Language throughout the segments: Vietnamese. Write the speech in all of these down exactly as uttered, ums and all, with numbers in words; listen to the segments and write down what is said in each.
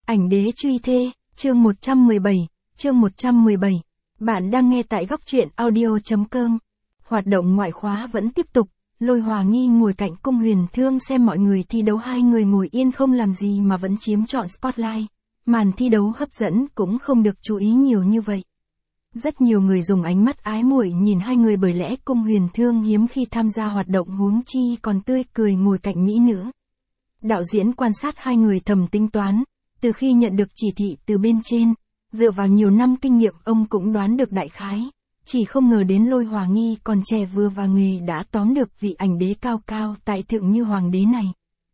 Ảnh đế truy thê, chương một trăm mười bảy, chương một trăm mười bảy. Bạn đang nghe tại góc truyện audio.com. Hoạt động ngoại khóa vẫn tiếp tục, Lôi Hòa Nghi ngồi cạnh Cung Huyền Thương xem mọi người thi đấu, hai người ngồi yên không làm gì mà vẫn chiếm trọn spotlight. Màn thi đấu hấp dẫn cũng không được chú ý nhiều như vậy. Rất nhiều người dùng ánh mắt ái muội nhìn hai người, bởi lẽ Cung Huyền Thương hiếm khi tham gia hoạt động, huống chi còn tươi cười ngồi cạnh mỹ nữ. Đạo diễn quan sát hai người thầm tính toán, từ khi nhận được chỉ thị từ bên trên, dựa vào nhiều năm kinh nghiệm ông cũng đoán được đại khái, chỉ không ngờ đến Lôi Hòa Nghi còn trẻ vừa vào nghề đã tóm được vị ảnh đế cao cao tại thượng như hoàng đế này.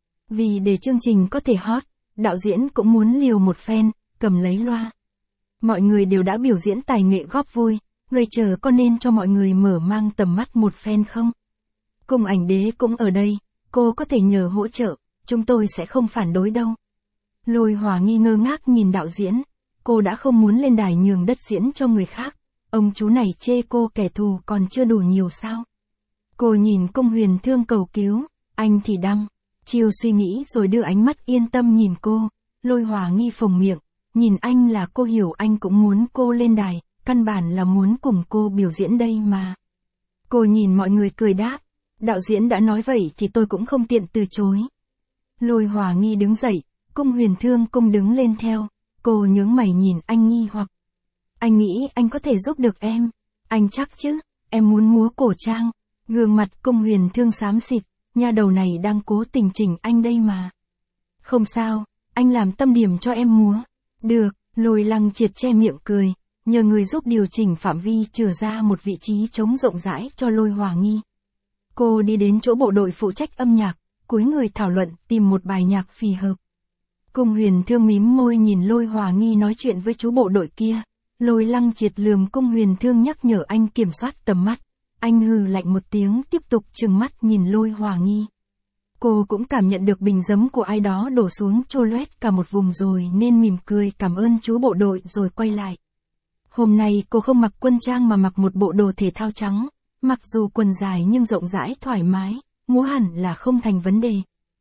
Vì để chương trình có thể hot, đạo diễn cũng muốn liều một phen, cầm lấy loa. Mọi người đều đã biểu diễn tài nghệ góp vui, Rachel có nên cho mọi người mở mang tầm mắt một phen không? Cùng ảnh đế cũng ở đây, cô có thể nhờ hỗ trợ, chúng tôi sẽ không phản đối đâu. Lôi Hòa Nghi ngơ ngác nhìn đạo diễn, cô đã không muốn lên đài nhường đất diễn cho người khác, ông chú này chê cô kẻ thù còn chưa đủ nhiều sao? Cô nhìn Cung Huyền Thương cầu cứu, anh thì đăm chiêu suy nghĩ rồi đưa ánh mắt yên tâm nhìn cô. Lôi Hòa Nghi phồng miệng, nhìn anh là cô hiểu anh cũng muốn cô lên đài, căn bản là muốn cùng cô biểu diễn đây mà. Cô nhìn mọi người cười đáp, đạo diễn đã nói vậy thì tôi cũng không tiện từ chối. Lôi Hòa Nghi đứng dậy, Cung Huyền Thương cũng đứng lên theo, cô nhướng mày nhìn anh nghi hoặc. Anh nghĩ anh có thể giúp được em, anh chắc chứ, em muốn múa cổ trang. Gương mặt Cung Huyền Thương xám xịt, nha đầu này đang cố tình chỉnh anh đây mà. Không sao, anh làm tâm điểm cho em múa. Được, Lôi Lăng Triệt che miệng cười, nhờ người giúp điều chỉnh phạm vi, chừa ra một vị trí trống rộng rãi cho Lôi Hòa Nghi. Cô đi đến chỗ bộ đội phụ trách âm nhạc, cúi người thảo luận tìm một bài nhạc phù hợp. Cung Huyền Thương mím môi nhìn Lôi Hòa Nghi nói chuyện với chú bộ đội kia. Lôi Lăng Triệt lườm Cung Huyền Thương nhắc nhở anh kiểm soát tầm mắt. Anh hừ lạnh một tiếng tiếp tục trừng mắt nhìn Lôi Hòa Nghi. Cô cũng cảm nhận được bình giấm của ai đó đổ xuống trôi loét cả một vùng rồi nên mỉm cười cảm ơn chú bộ đội rồi quay lại. Hôm nay cô không mặc quân trang mà mặc một bộ đồ thể thao trắng, mặc dù quần dài nhưng rộng rãi thoải mái, múa hẳn là không thành vấn đề.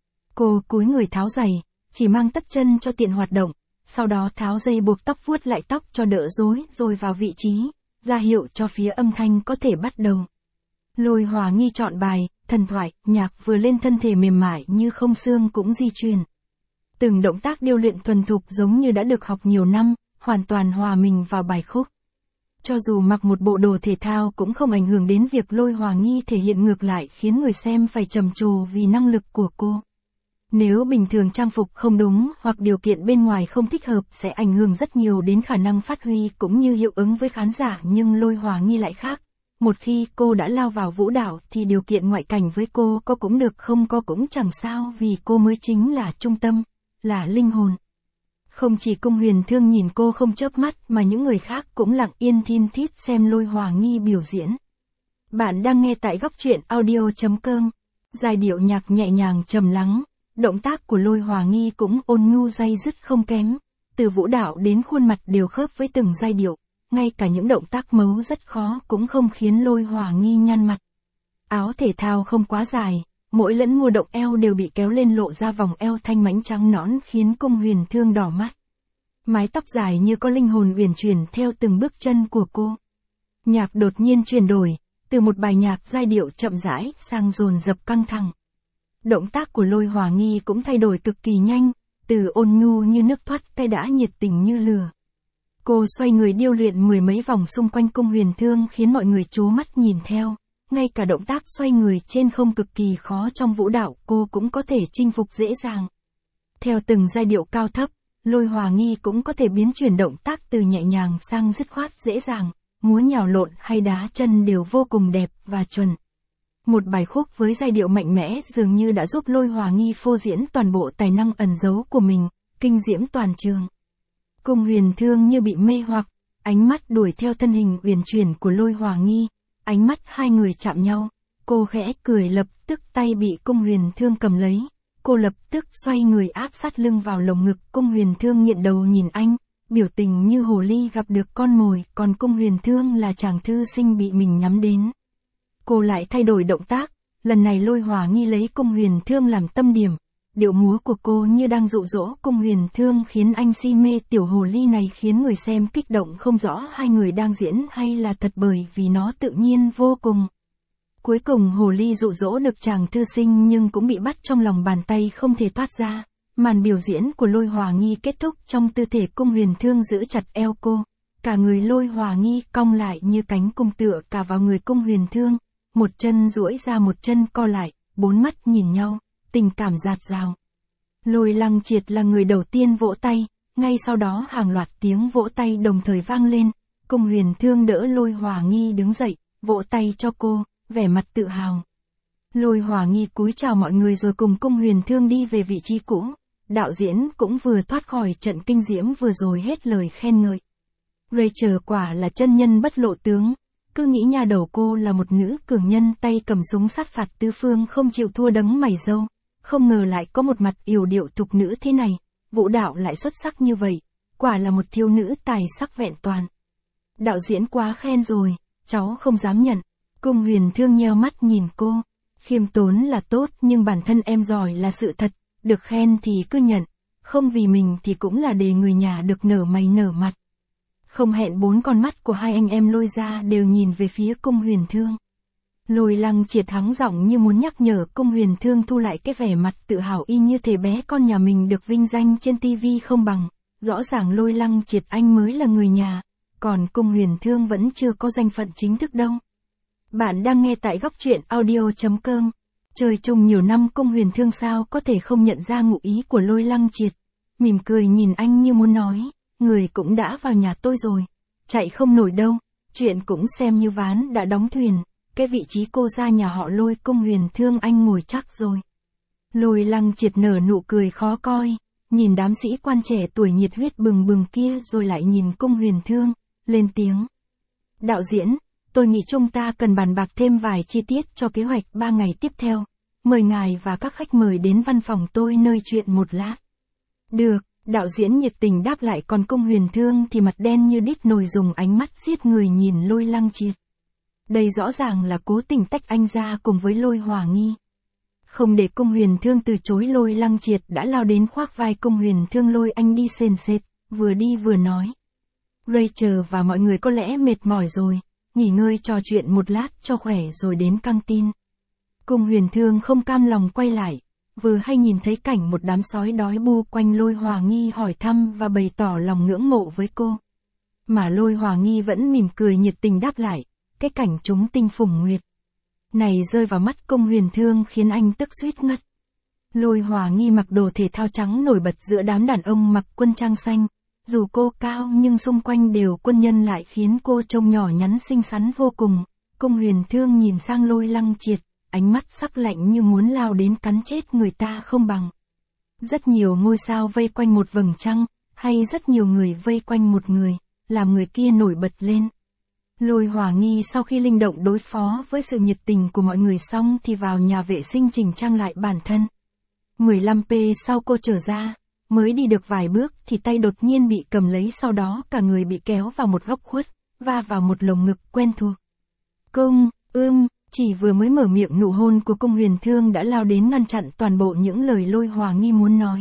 Cô cúi người tháo giày, chỉ mang tất chân cho tiện hoạt động, sau đó tháo dây buộc tóc, vuốt lại tóc cho đỡ rối rồi vào vị trí, ra hiệu cho phía âm thanh có thể bắt đầu. Lôi Hòa Nghi chọn bài, thần thoại, nhạc vừa lên, thân thể mềm mại như không xương cũng di chuyển. Từng động tác điêu luyện thuần thục giống như đã được học nhiều năm, hoàn toàn hòa mình vào bài khúc. Cho dù mặc một bộ đồ thể thao cũng không ảnh hưởng đến việc Lôi Hòa Nghi thể hiện, ngược lại khiến người xem phải trầm trồ vì năng lực của cô. Nếu bình thường trang phục không đúng hoặc điều kiện bên ngoài không thích hợp sẽ ảnh hưởng rất nhiều đến khả năng phát huy cũng như hiệu ứng với khán giả, nhưng Lôi Hòa Nghi lại khác. Một khi cô đã lao vào vũ đạo thì điều kiện ngoại cảnh với cô có cũng được, không có cũng chẳng sao, vì cô mới chính là trung tâm, là linh hồn. Không chỉ Cung Huyền Thương nhìn cô không chớp mắt mà những người khác cũng lặng yên thin thít xem Lôi Hòa Nghi biểu diễn. Bạn đang nghe tại góc truyện audio.com. Giai điệu nhạc nhẹ nhàng trầm lắng, động tác của Lôi Hòa Nghi cũng ôn nhu day dứt không kém. Từ vũ đạo đến khuôn mặt đều khớp với từng giai điệu. Ngay cả những động tác mấu rất khó cũng không khiến Lôi Hòa Nghi nhăn mặt. Áo thể thao không quá dài, mỗi lẫn mua động eo đều bị kéo lên lộ ra vòng eo thanh mảnh trắng nõn khiến Cung Huyền Thương đỏ mắt. Mái tóc dài như có linh hồn uyển chuyển theo từng bước chân của cô. Nhạc đột nhiên chuyển đổi, từ một bài nhạc giai điệu chậm rãi sang dồn dập căng thẳng. Động tác của Lôi Hòa Nghi cũng thay đổi cực kỳ nhanh, từ ôn nhu như nước thoát cay đã nhiệt tình như lửa. Cô xoay người điêu luyện mười mấy vòng xung quanh Cung Huyền Thương khiến mọi người trố mắt nhìn theo. Ngay cả động tác xoay người trên không cực kỳ khó trong vũ đạo cô cũng có thể chinh phục dễ dàng. Theo từng giai điệu cao thấp, Lôi Hòa Nghi cũng có thể biến chuyển động tác từ nhẹ nhàng sang dứt khoát dễ dàng, múa nhào lộn hay đá chân đều vô cùng đẹp và chuẩn. Một bài khúc với giai điệu mạnh mẽ dường như đã giúp Lôi Hòa Nghi phô diễn toàn bộ tài năng ẩn giấu của mình, kinh diễm toàn trường. Cung Huyền Thương như bị mê hoặc, ánh mắt đuổi theo thân hình uyển chuyển của Lôi Hòa Nghi, ánh mắt hai người chạm nhau, cô khẽ cười, lập tức tay bị Cung Huyền Thương cầm lấy, cô lập tức xoay người áp sát lưng vào lồng ngực. Cung Huyền Thương nghiện đầu nhìn anh, biểu tình như hồ ly gặp được con mồi, còn Cung Huyền Thương là chàng thư sinh bị mình nhắm đến. Cô lại thay đổi động tác, lần này Lôi Hòa Nghi lấy Cung Huyền Thương làm tâm điểm, điệu múa của cô như đang dụ dỗ Cung Huyền Thương khiến anh si mê. Tiểu hồ ly này khiến người xem kích động không rõ hai người đang diễn hay là thật bởi vì nó tự nhiên vô cùng. Cuối cùng hồ ly dụ dỗ được chàng thư sinh nhưng cũng bị bắt trong lòng bàn tay không thể thoát ra. Màn biểu diễn của Lôi Hòa Nghi kết thúc trong tư thể Cung Huyền Thương giữ chặt eo cô. Cả người Lôi Hòa Nghi cong lại như cánh cung tựa cả vào người Cung Huyền Thương. Một chân duỗi ra một chân co lại, bốn mắt nhìn nhau, tình cảm dạt dào. Lôi Lăng Triệt là người đầu tiên vỗ tay, ngay sau đó hàng loạt tiếng vỗ tay đồng thời vang lên. Cung Huyền Thương đỡ Lôi Hòa Nghi đứng dậy, vỗ tay cho cô, vẻ mặt tự hào. Lôi Hòa Nghi cúi chào mọi người rồi cùng Cung Huyền Thương đi về vị trí cũ. Đạo diễn cũng vừa thoát khỏi trận kinh diễm vừa rồi hết lời khen ngợi. Rachel quả là chân nhân bất lộ tướng, cứ nghĩ nhà đầu cô là một nữ cường nhân tay cầm súng sát phạt tứ phương không chịu thua đấng mày râu, không ngờ lại có một mặt yểu điệu thục nữ thế này, vũ đạo lại xuất sắc như vậy, quả là một thiếu nữ tài sắc vẹn toàn. Đạo diễn quá khen rồi, cháu không dám nhận. Cung Huyền Thương nheo mắt nhìn cô, khiêm tốn là tốt nhưng bản thân em giỏi là sự thật, được khen thì cứ nhận, không vì mình thì cũng là để người nhà được nở mày nở mặt. Không hẹn bốn con mắt của hai anh em Lôi ra đều nhìn về phía Cung Huyền Thương. Lôi Lăng Triệt hắng giọng như muốn nhắc nhở Cung Huyền Thương thu lại cái vẻ mặt tự hào y như thể bé con nhà mình được vinh danh trên tivi không bằng. Rõ ràng Lôi Lăng Triệt anh mới là người nhà, còn Cung Huyền Thương vẫn chưa có danh phận chính thức đâu. Bạn đang nghe tại góc truyện audio chấm com. Chơi chung nhiều năm Cung Huyền Thương sao có thể không nhận ra ngụ ý của Lôi Lăng Triệt. Mỉm cười nhìn anh như muốn nói, người cũng đã vào nhà tôi rồi, chạy không nổi đâu, chuyện cũng xem như ván đã đóng thuyền, cái vị trí cô ra nhà họ Lôi Cung Huyền Thương anh ngồi chắc rồi. Lôi Lăng Triệt nở nụ cười khó coi, nhìn đám sĩ quan trẻ tuổi nhiệt huyết bừng bừng kia rồi lại nhìn Cung Huyền Thương, lên tiếng. Đạo diễn, tôi nghĩ chúng ta cần bàn bạc thêm vài chi tiết cho kế hoạch ba ngày tiếp theo. Mời ngài và các khách mời đến văn phòng tôi nơi chuyện một lát. Được, đạo diễn nhiệt tình đáp lại, còn Cung Huyền Thương thì mặt đen như đít nồi dùng ánh mắt giết người nhìn Lôi Lăng Triệt. Đây rõ ràng là cố tình tách anh ra cùng với Lôi Hòa Nghi. Không để Cung Huyền Thương từ chối, Lôi Lăng Triệt đã lao đến khoác vai Cung Huyền Thương lôi anh đi sền sệt, vừa đi vừa nói. Rachel và mọi người có lẽ mệt mỏi rồi, nghỉ ngơi trò chuyện một lát cho khỏe rồi đến căng tin. Cung Huyền Thương không cam lòng quay lại, vừa hay nhìn thấy cảnh một đám sói đói bu quanh Lôi Hòa Nghi hỏi thăm và bày tỏ lòng ngưỡng mộ với cô. Mà Lôi Hòa Nghi vẫn mỉm cười nhiệt tình đáp lại, cái cảnh chúng tinh phùng nguyệt này rơi vào mắt Cung Huyền Thương khiến anh tức suýt ngất. Lôi Hòa Nghi mặc đồ thể thao trắng nổi bật giữa đám đàn ông mặc quân trang xanh, dù cô cao nhưng xung quanh đều quân nhân lại khiến cô trông nhỏ nhắn xinh xắn vô cùng. Cung Huyền Thương nhìn sang Lôi Lăng Triệt, ánh mắt sắc lạnh như muốn lao đến cắn chết người ta không bằng. Rất nhiều ngôi sao vây quanh một vầng trăng, hay rất nhiều người vây quanh một người, làm người kia nổi bật lên. Lôi Hòa Nghi sau khi linh động đối phó với sự nhiệt tình của mọi người xong thì vào nhà vệ sinh chỉnh trang lại bản thân. mười lăm phút sau cô trở ra, mới đi được vài bước thì tay đột nhiên bị cầm lấy, sau đó cả người bị kéo vào một góc khuất, va vào một lồng ngực quen thuộc. Cung, ưm, chỉ vừa mới mở miệng nụ hôn của Cung Huyền Thương đã lao đến ngăn chặn toàn bộ những lời Lôi Hòa Nghi muốn nói.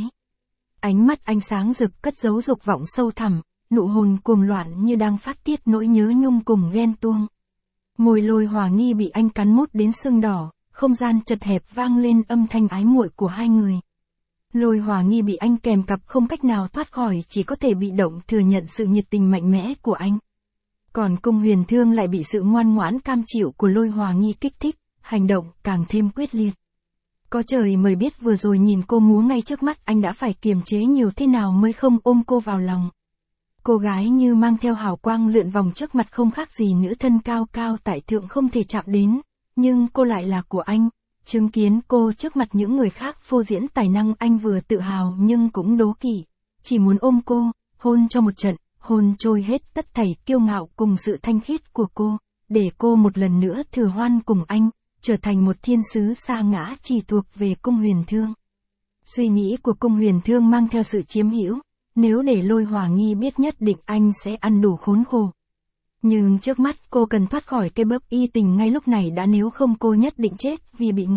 Ánh mắt anh sáng rực cất giấu dục vọng sâu thẳm, nụ hôn cuồng loạn như đang phát tiết nỗi nhớ nhung cùng ghen tuông. Môi Lôi Hòa Nghi bị anh cắn mút đến sưng đỏ, không gian chật hẹp vang lên âm thanh ái muội của hai người. Lôi Hòa Nghi bị anh kèm cặp không cách nào thoát khỏi, chỉ có thể bị động thừa nhận sự nhiệt tình mạnh mẽ của anh. Còn Cung Huyền Thương lại bị sự ngoan ngoãn cam chịu của Lôi Hòa Nghi kích thích, hành động càng thêm quyết liệt. Có trời mới biết vừa rồi nhìn cô múa ngay trước mắt anh đã phải kiềm chế nhiều thế nào mới không ôm cô vào lòng. Cô gái như mang theo hào quang lượn vòng trước mặt, không khác gì nữ thân cao cao tại thượng không thể chạm đến, nhưng cô lại là của anh. Chứng kiến cô trước mặt những người khác phô diễn tài năng, anh vừa tự hào nhưng cũng đố kỵ, chỉ muốn ôm cô, hôn cho một trận, hôn trôi hết tất thảy kiêu ngạo cùng sự thanh khiết của cô, để cô một lần nữa thừa hoan cùng anh, trở thành một thiên sứ sa ngã chỉ thuộc về Cung Huyền Thương. Suy nghĩ của Cung Huyền Thương mang theo sự chiếm hữu, nếu để Lôi Hòa Nghi biết nhất định anh sẽ ăn đủ khốn khổ. Nhưng trước mắt cô cần thoát khỏi cái bẫy y tình ngay lúc này đã, nếu không cô nhất định chết vì bị ngạt.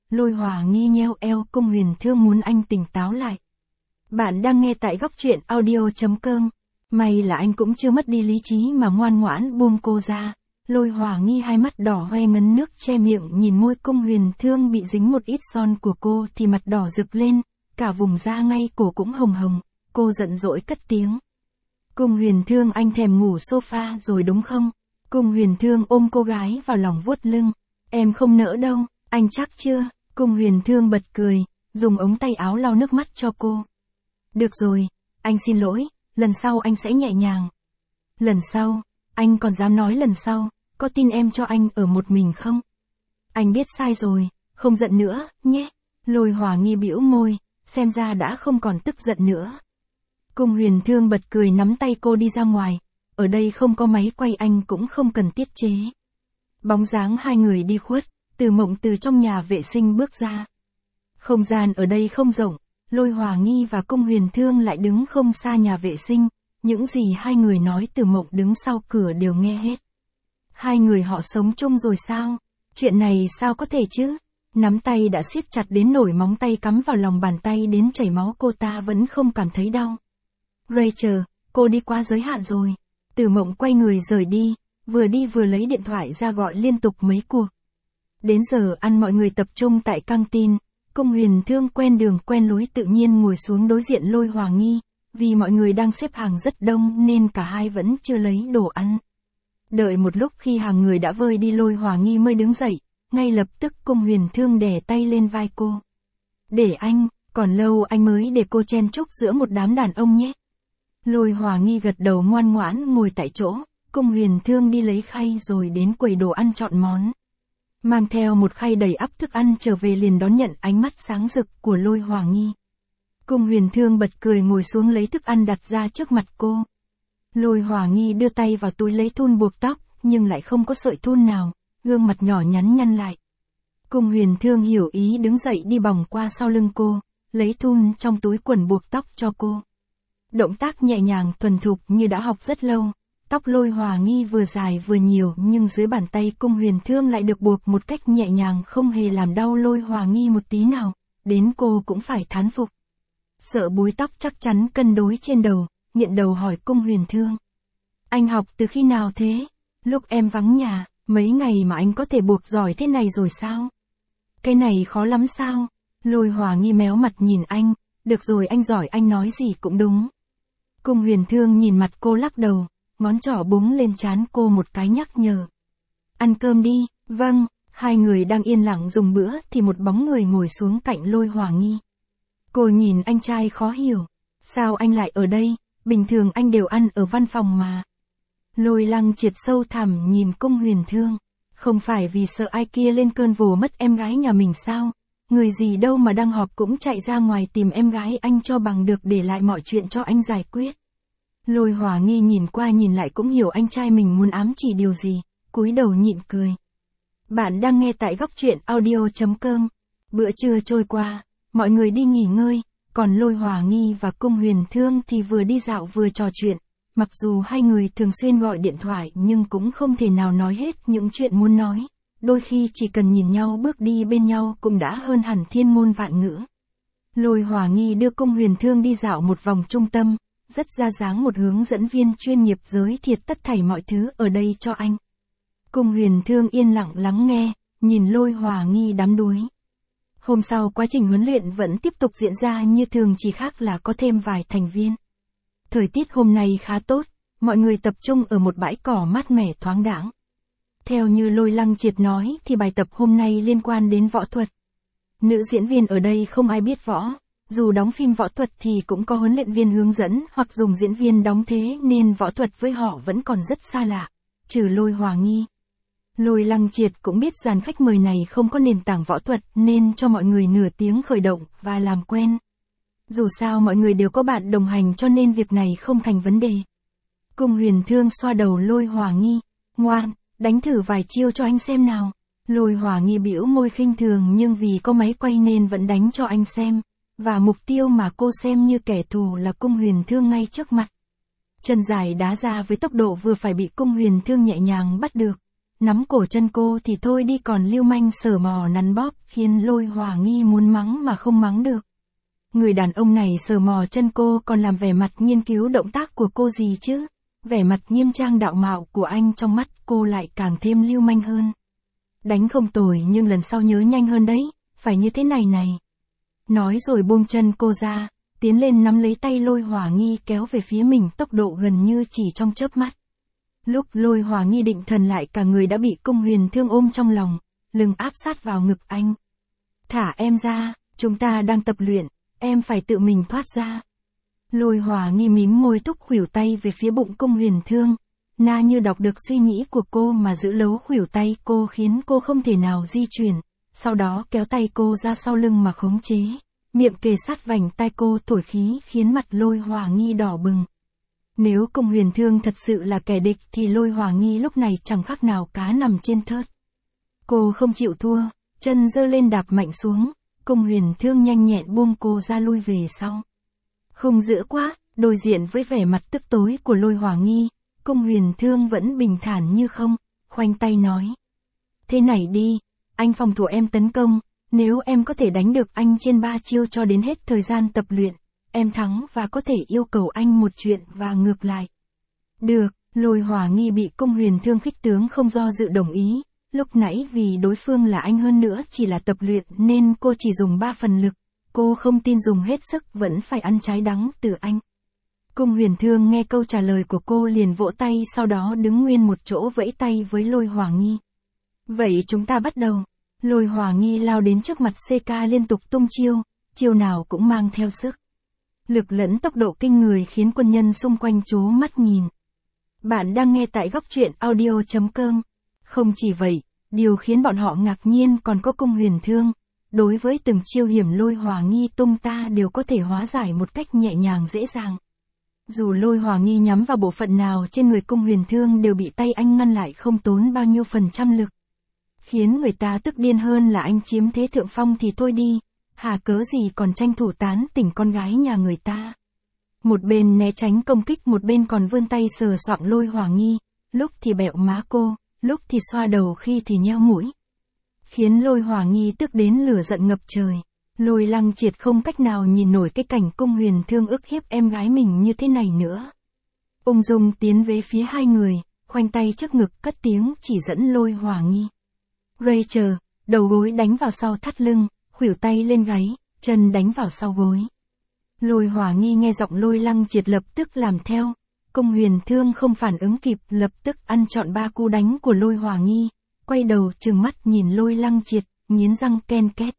Lôi Hòa Nghi nheo eo, Cung Huyền Thương muốn anh tỉnh táo lại. Bạn đang nghe tại góc truyện audio.com. May là anh cũng chưa mất đi lý trí mà ngoan ngoãn buông cô ra. Lôi Hòa Nghi hai mắt đỏ hoe ngấn nước che miệng nhìn môi Cung Huyền Thương bị dính một ít son của cô thì mặt đỏ rực lên, cả vùng da ngay cổ cũng hồng hồng, cô giận dỗi cất tiếng. Cung Huyền Thương, anh thèm ngủ sofa rồi đúng không? Cung Huyền Thương ôm cô gái vào lòng vuốt lưng. Em không nỡ đâu, anh chắc chưa? Cung Huyền Thương bật cười, dùng ống tay áo lau nước mắt cho cô. Được rồi, anh xin lỗi, lần sau anh sẽ nhẹ nhàng. Lần sau, anh còn dám nói lần sau, có tin em cho anh ở một mình không? Anh biết sai rồi, không giận nữa, nhé. Lôi Hòa Nghi bĩu môi, xem ra đã không còn tức giận nữa. Cung Huyền Thương bật cười nắm tay cô đi ra ngoài, ở đây không có máy quay anh cũng không cần tiết chế. Bóng dáng hai người đi khuất, Từ Mộng từ trong nhà vệ sinh bước ra. Không gian ở đây không rộng, Lôi Hòa Nghi và Cung Huyền Thương lại đứng không xa nhà vệ sinh, những gì hai người nói Từ Mộng đứng sau cửa đều nghe hết. Hai người họ sống chung rồi sao? Chuyện này sao có thể chứ? Nắm tay đã siết chặt đến nổi móng tay cắm vào lòng bàn tay đến chảy máu, cô ta vẫn không cảm thấy đau. Rachel, cô đi qua giới hạn rồi. Từ Mộng quay người rời đi, vừa đi vừa lấy điện thoại ra gọi liên tục mấy cuộc. Đến giờ ăn mọi người tập trung tại căng tin, Cung Huyền Thương quen đường quen lối tự nhiên ngồi xuống đối diện Lôi Hòa Nghi, vì mọi người đang xếp hàng rất đông nên cả hai vẫn chưa lấy đồ ăn. Đợi một lúc khi hàng người đã vơi đi, Lôi Hòa Nghi mới đứng dậy, ngay lập tức Cung Huyền Thương đè tay lên vai cô. Để anh, còn lâu anh mới để cô chen chúc giữa một đám đàn ông nhé. Lôi Hòa Nghi gật đầu ngoan ngoãn ngồi tại chỗ, Cung Huyền Thương đi lấy khay rồi đến quầy đồ ăn chọn món. Mang theo một khay đầy ắp thức ăn trở về liền đón nhận ánh mắt sáng rực của Lôi Hòa Nghi. Cung Huyền Thương bật cười ngồi xuống lấy thức ăn đặt ra trước mặt cô. Lôi Hòa Nghi đưa tay vào túi lấy thun buộc tóc, nhưng lại không có sợi thun nào, gương mặt nhỏ nhắn nhăn lại. Cung Huyền Thương hiểu ý đứng dậy đi vòng qua sau lưng cô, lấy thun trong túi quần buộc tóc cho cô. Động tác nhẹ nhàng thuần thục như đã học rất lâu. Tóc Lôi Hòa Nghi vừa dài vừa nhiều nhưng dưới bàn tay Cung Huyền Thương lại được buộc một cách nhẹ nhàng không hề làm đau Lôi Hòa Nghi một tí nào, đến cô cũng phải thán phục. Sợ búi tóc chắc chắn cân đối trên đầu, nghiện đầu hỏi Cung Huyền Thương. Anh học từ khi nào thế? Lúc em vắng nhà, mấy ngày mà anh có thể buộc giỏi thế này rồi sao? Cái này khó lắm sao? Lôi Hòa Nghi méo mặt nhìn anh, được rồi anh giỏi, anh nói gì cũng đúng. Cung Huyền Thương nhìn mặt cô lắc đầu, ngón trỏ búng lên trán cô một cái nhắc nhở. Ăn cơm đi, vâng. Hai người đang yên lặng dùng bữa thì một bóng người ngồi xuống cạnh Lôi Hòa Nghi. Cô nhìn anh trai khó hiểu. Sao anh lại ở đây, bình thường anh đều ăn ở văn phòng mà. Lôi Lăng Triệt sâu thẳm nhìn Cung Huyền Thương. Không phải vì sợ ai kia lên cơn vồ mất em gái nhà mình sao? Người gì đâu mà đang họp cũng chạy ra ngoài tìm em gái anh cho bằng được để lại mọi chuyện cho anh giải quyết. Lôi Hòa Nghi nhìn qua nhìn lại cũng hiểu anh trai mình muốn ám chỉ điều gì, cúi đầu nhịn cười. Bạn đang nghe tại góc truyện audio.com. Bữa trưa trôi qua, mọi người đi nghỉ ngơi, còn Lôi Hòa Nghi và Cung Huyền Thương thì vừa đi dạo vừa trò chuyện. Mặc dù hai người thường xuyên gọi điện thoại nhưng cũng không thể nào nói hết những chuyện muốn nói. Đôi khi chỉ cần nhìn nhau bước đi bên nhau cũng đã hơn hẳn thiên ngôn vạn ngữ. Lôi Hòa Nghi đưa Cung Huyền Thương đi dạo một vòng trung tâm, rất ra dáng một hướng dẫn viên chuyên nghiệp giới thiệu tất thảy mọi thứ ở đây cho anh. Cung Huyền Thương yên lặng lắng nghe, nhìn Lôi Hòa Nghi đắm đuối. Hôm sau quá trình huấn luyện vẫn tiếp tục diễn ra như thường, chỉ khác là có thêm vài thành viên. Thời tiết hôm nay khá tốt, mọi người tập trung ở một bãi cỏ mát mẻ thoáng đãng. Theo như Lôi Lăng Triệt nói thì bài tập hôm nay liên quan đến võ thuật. Nữ diễn viên ở đây không ai biết võ, dù đóng phim võ thuật thì cũng có huấn luyện viên hướng dẫn hoặc dùng diễn viên đóng thế nên võ thuật với họ vẫn còn rất xa lạ, trừ Lôi Hòa Nghi. Lôi Lăng Triệt cũng biết dàn khách mời này không có nền tảng võ thuật nên cho mọi người nửa tiếng khởi động và làm quen. Dù sao mọi người đều có bạn đồng hành cho nên việc này không thành vấn đề. Cung Huyền Thương xoa đầu Lôi Hòa Nghi, ngoan, đánh thử vài chiêu cho anh xem nào. Lôi Hòa Nghi bĩu môi khinh thường nhưng vì có máy quay nên vẫn đánh cho anh xem. Và mục tiêu mà cô xem như kẻ thù là Cung Huyền Thương ngay trước mặt. Chân dài đá ra với tốc độ vừa phải bị Cung Huyền Thương nhẹ nhàng bắt được. nắm cổ chân cô thì thôi đi còn lưu manh sờ mò nắn bóp khiến Lôi Hòa Nghi muốn mắng mà không mắng được. Người đàn ông này sờ mò chân cô còn làm vẻ mặt nghiên cứu động tác của cô gì chứ, vẻ mặt nghiêm trang đạo mạo của anh trong mắt cô lại càng thêm lưu manh hơn. Đánh không tồi nhưng lần sau nhớ nhanh hơn đấy, phải như thế này này. Nói rồi buông chân cô ra, tiến lên nắm lấy tay Lôi Hòa Nghi kéo về phía mình tốc độ gần như chỉ trong chớp mắt. Lúc Lôi Hòa Nghi định thần lại cả người đã bị Cung Huyền Thương ôm trong lòng, lưng áp sát vào ngực anh. Thả em ra, chúng ta đang tập luyện, em phải tự mình thoát ra. Lôi Hòa Nghi mím môi thúc khuỷu tay về phía bụng Cung Huyền Thương. Na như đọc được suy nghĩ của cô mà giữ lấu khuỷu tay cô khiến cô không thể nào di chuyển, sau đó kéo tay cô ra sau lưng mà khống chế, miệng kề sát vành tai cô thổi khí khiến mặt Lôi Hòa Nghi đỏ bừng. Nếu Cung Huyền Thương thật sự là kẻ địch thì Lôi Hòa Nghi lúc này chẳng khác nào cá nằm trên thớt. Cô không chịu thua, chân giơ lên đạp mạnh xuống, Cung Huyền Thương nhanh nhẹn buông cô ra lui về sau. Không dữ quá, đối diện với vẻ mặt tức tối của Lôi Hòa Nghi, Cung Huyền Thương vẫn bình thản như không, khoanh tay nói. Thế này đi, anh phòng thủ em tấn công, nếu em có thể đánh được anh trên ba chiêu cho đến hết thời gian tập luyện, em thắng và có thể yêu cầu anh một chuyện và ngược lại. Được, Lôi Hòa Nghi bị Cung Huyền Thương khích tướng không do dự đồng ý, lúc nãy vì đối phương là anh hơn nữa chỉ là tập luyện nên cô chỉ dùng ba phần lực, cô không tin dùng hết sức vẫn phải ăn trái đắng từ anh. Cung Huyền Thương nghe câu trả lời của cô liền vỗ tay sau đó đứng nguyên một chỗ vẫy tay với Lôi Hòa Nghi. Vậy chúng ta bắt đầu. Lôi Hòa Nghi lao đến trước mặt xê ca liên tục tung chiêu, chiêu nào cũng mang theo sức lực lẫn tốc độ kinh người khiến quân nhân xung quanh trố mắt nhìn. Bạn đang nghe tại góc truyện audio chấm com. Không chỉ vậy, điều khiến bọn họ ngạc nhiên còn có Cung Huyền Thương. Đối với từng chiêu hiểm Lôi Hòa Nghi tung ta đều có thể hóa giải một cách nhẹ nhàng dễ dàng. Dù Lôi Hòa Nghi nhắm vào bộ phận nào trên người Cung Huyền Thương đều bị tay anh ngăn lại không tốn bao nhiêu phần trăm lực. Khiến người ta tức điên hơn là anh chiếm thế thượng phong thì thôi đi, hà cớ gì còn tranh thủ tán tỉnh con gái nhà người ta. Một bên né tránh công kích một bên còn vươn tay sờ soạng Lôi Hòa Nghi, lúc thì bẹo má cô, lúc thì xoa đầu khi thì nheo mũi. Khiến Lôi Hòa Nghi tức đến lửa giận ngập trời. Lôi Lăng Triệt không cách nào nhìn nổi cái cảnh Cung Huyền Thương ức hiếp em gái mình như thế này nữa. Ung dung tiến về phía hai người, khoanh tay trước ngực cất tiếng chỉ dẫn Lôi Hòa Nghi. Rachel, đầu gối đánh vào sau thắt lưng, khuỷu tay lên gáy, chân đánh vào sau gối. Lôi Hòa Nghi nghe giọng Lôi Lăng Triệt lập tức làm theo. Cung Huyền Thương không phản ứng kịp lập tức ăn trọn ba cú đánh của Lôi Hòa Nghi, quay đầu trừng mắt nhìn Lôi Lăng Triệt, nghiến răng ken két.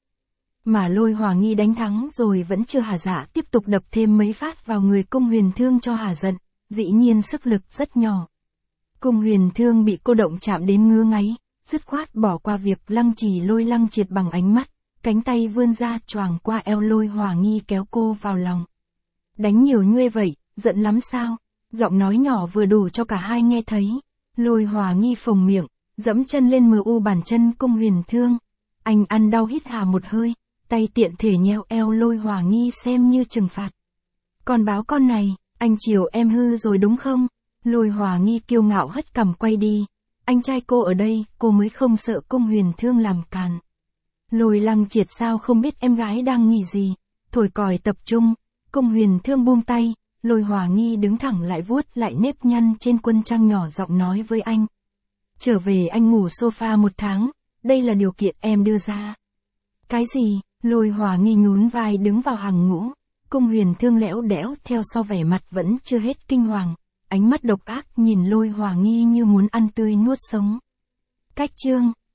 Mà Lôi Hòa Nghi đánh thắng rồi vẫn chưa hả dạ tiếp tục đập thêm mấy phát vào người Cung Huyền Thương cho hả giận, dĩ nhiên sức lực rất nhỏ. Cung Huyền Thương bị cô động chạm đến ngứa ngáy, dứt khoát bỏ qua việc lăng trì Lôi Lăng Triệt bằng ánh mắt, cánh tay vươn ra choàng qua eo Lôi Hòa Nghi kéo cô vào lòng. Đánh nhiều nhuê vậy, giận lắm sao? Giọng nói nhỏ vừa đủ cho cả hai nghe thấy. Lôi Hòa Nghi phồng miệng, dẫm chân lên mờ u bàn chân Cung Huyền Thương. Anh ăn đau hít hà một hơi, tay tiện thể nheo eo Lôi Hòa Nghi xem như trừng phạt. Con báo con này, anh chiều em hư rồi đúng không? Lôi Hòa Nghi kiêu ngạo hất cằm quay đi. Anh trai cô ở đây, cô mới không sợ Cung Huyền Thương làm càn. Lôi Lăng Triệt sao không biết em gái đang nghĩ gì, thổi còi tập trung, Cung Huyền Thương buông tay, Lôi Hòa Nghi đứng thẳng lại vuốt lại nếp nhăn trên quân trang nhỏ giọng nói với anh. Trở về anh ngủ sofa một tháng, đây là điều kiện em đưa ra. Cái gì? Lôi Hòa Nghi nhún vai đứng vào hàng ngũ, Cung Huyền Thương lẽo đẽo theo sau vẻ mặt vẫn chưa hết kinh hoàng, ánh mắt độc ác nhìn Lôi Hòa Nghi như muốn ăn tươi nuốt sống. Cách chương